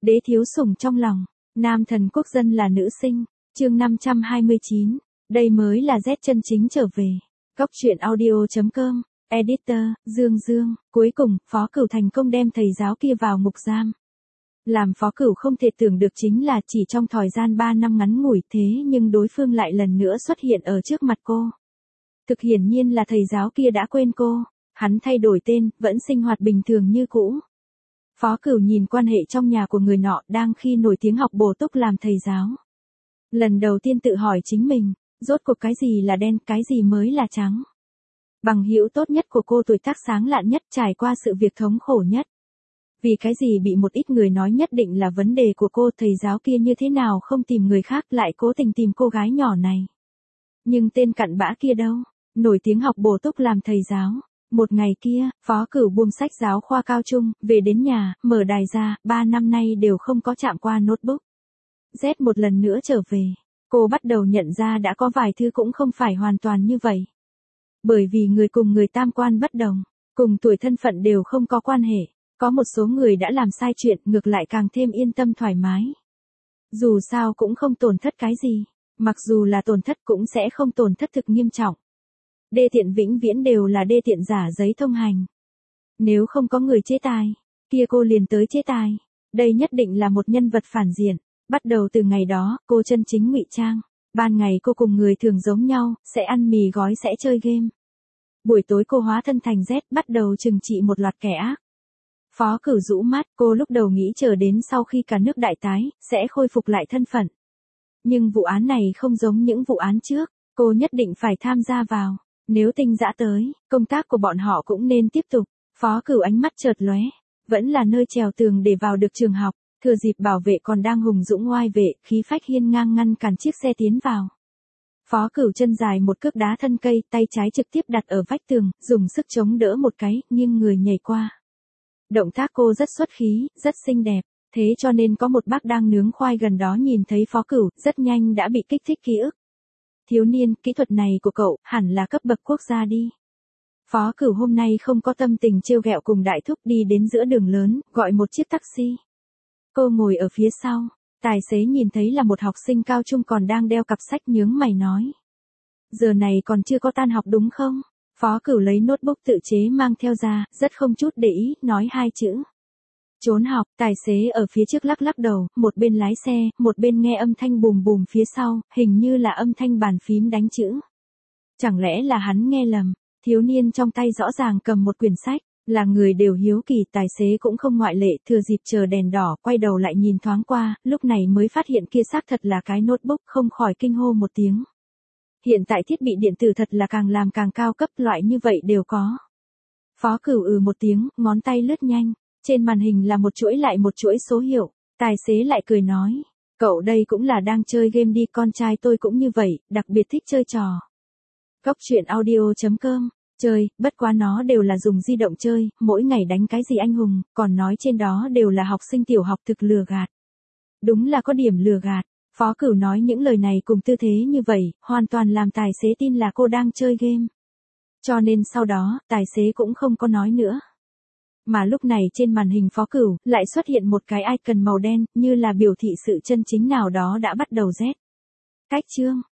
Đế thiếu sủng trong lòng, nam thần quốc dân là nữ sinh, chương 529, đây mới là Z chân chính trở về. Góc truyện audio.com, editor, Dương, cuối cùng, Phó Cửu thành công đem thầy giáo kia vào ngục giam. Làm Phó Cửu không thể tưởng được chính là chỉ trong thời gian 3 năm ngắn ngủi thế nhưng đối phương lại lần nữa xuất hiện ở trước mặt cô. Thực hiển nhiên là thầy giáo kia đã quên cô, hắn thay đổi tên, vẫn sinh hoạt bình thường như cũ. Phó Cửu nhìn quan hệ trong nhà của người nọ đang khi nổi tiếng học bổ túc làm thầy giáo. Lần đầu tiên tự hỏi chính mình, rốt cuộc cái gì là đen, cái gì mới là trắng. Bằng hữu tốt nhất của cô tuổi tác sáng lạn nhất trải qua sự việc thống khổ nhất. Vì cái gì bị một ít người nói nhất định là vấn đề của cô, thầy giáo kia như thế nào không tìm người khác lại cố tình tìm cô gái nhỏ này. Nhưng tên cặn bã kia đâu, nổi tiếng học bổ túc làm thầy giáo. Một ngày kia, Phó Cửu buông sách giáo khoa cao trung, về đến nhà, mở đài ra, 3 năm nay đều không có chạm qua notebook. Z một lần nữa trở về, cô bắt đầu nhận ra đã có vài thứ cũng không phải hoàn toàn như vậy. Bởi vì người cùng người tam quan bất đồng, cùng tuổi thân phận đều không có quan hệ, có một số người đã làm sai chuyện ngược lại càng thêm yên tâm thoải mái. Dù sao cũng không tổn thất cái gì, mặc dù là tổn thất cũng sẽ không tổn thất thực nghiêm trọng. Đê tiện vĩnh viễn đều là đê tiện giả giấy thông hành. Nếu không có người chế tài, kia cô liền tới chế tài. Đây nhất định là một nhân vật phản diện. Bắt đầu từ ngày đó, cô chân chính ngụy trang. Ban ngày cô cùng người thường giống nhau, sẽ ăn mì gói sẽ chơi game. Buổi tối cô hóa thân thành Z bắt đầu trừng trị một loạt kẻ ác. Phó Cửu rũ mắt, cô lúc đầu nghĩ chờ đến sau khi cả nước đại tái, sẽ khôi phục lại thân phận. Nhưng vụ án này không giống những vụ án trước, cô nhất định phải tham gia vào. Nếu Tinh Dã tới, công tác của bọn họ cũng nên tiếp tục. Phó Cửu ánh mắt chợt lóe, vẫn là nơi trèo tường để vào được trường học, thừa dịp bảo vệ còn đang hùng dũng oai vệ, khí phách hiên ngang ngăn cản chiếc xe tiến vào. Phó Cửu chân dài một cước đá thân cây, tay trái trực tiếp đặt ở vách tường, dùng sức chống đỡ một cái, nghiêng người nhảy qua. Động tác cô rất xuất khí, rất xinh đẹp, thế cho nên có một bác đang nướng khoai gần đó nhìn thấy Phó Cửu, rất nhanh đã bị kích thích ký ức. Thiếu niên, kỹ thuật này của cậu, hẳn là cấp bậc quốc gia đi. Phó Cửu hôm nay không có tâm tình trêu ghẹo cùng đại thúc, đi đến giữa đường lớn, gọi một chiếc taxi. Cô ngồi ở phía sau, tài xế nhìn thấy là một học sinh cao trung còn đang đeo cặp sách nhướng mày nói. Giờ này còn chưa có tan học đúng không? Phó Cửu lấy notebook tự chế mang theo ra, rất không chút để ý, nói 2 chữ. Trốn học, tài xế ở phía trước lắc lắc đầu, một bên lái xe, một bên nghe âm thanh bùm bùm phía sau, hình như là âm thanh bàn phím đánh chữ. Chẳng lẽ là hắn nghe lầm, thiếu niên trong tay rõ ràng cầm một quyển sách, là người đều hiếu kỳ, tài xế cũng không ngoại lệ, thừa dịp chờ đèn đỏ, quay đầu lại nhìn thoáng qua, lúc này mới phát hiện kia xác thật là cái notebook, không khỏi kinh hô một tiếng. Hiện tại thiết bị điện tử thật là càng làm càng cao cấp, loại như vậy đều có. Phó Cửu một tiếng, ngón tay lướt nhanh. Trên màn hình là một chuỗi lại một chuỗi số hiệu, tài xế lại cười nói, cậu đây cũng là đang chơi game đi, con trai tôi cũng như vậy, đặc biệt thích chơi trò. Góc truyện audio.com, chơi, bất quá nó đều là dùng di động chơi, mỗi ngày đánh cái gì anh hùng, còn nói trên đó đều là học sinh tiểu học, thực lừa gạt. Đúng là có điểm lừa gạt, Phó Cửu nói những lời này cùng tư thế như vậy, hoàn toàn làm tài xế tin là cô đang chơi game. Cho nên sau đó, tài xế cũng không có nói nữa. Mà lúc này trên màn hình Phó Cửu, lại xuất hiện một cái icon màu đen, như là biểu thị sự chân chính nào đó đã bắt đầu Z. Cách chương,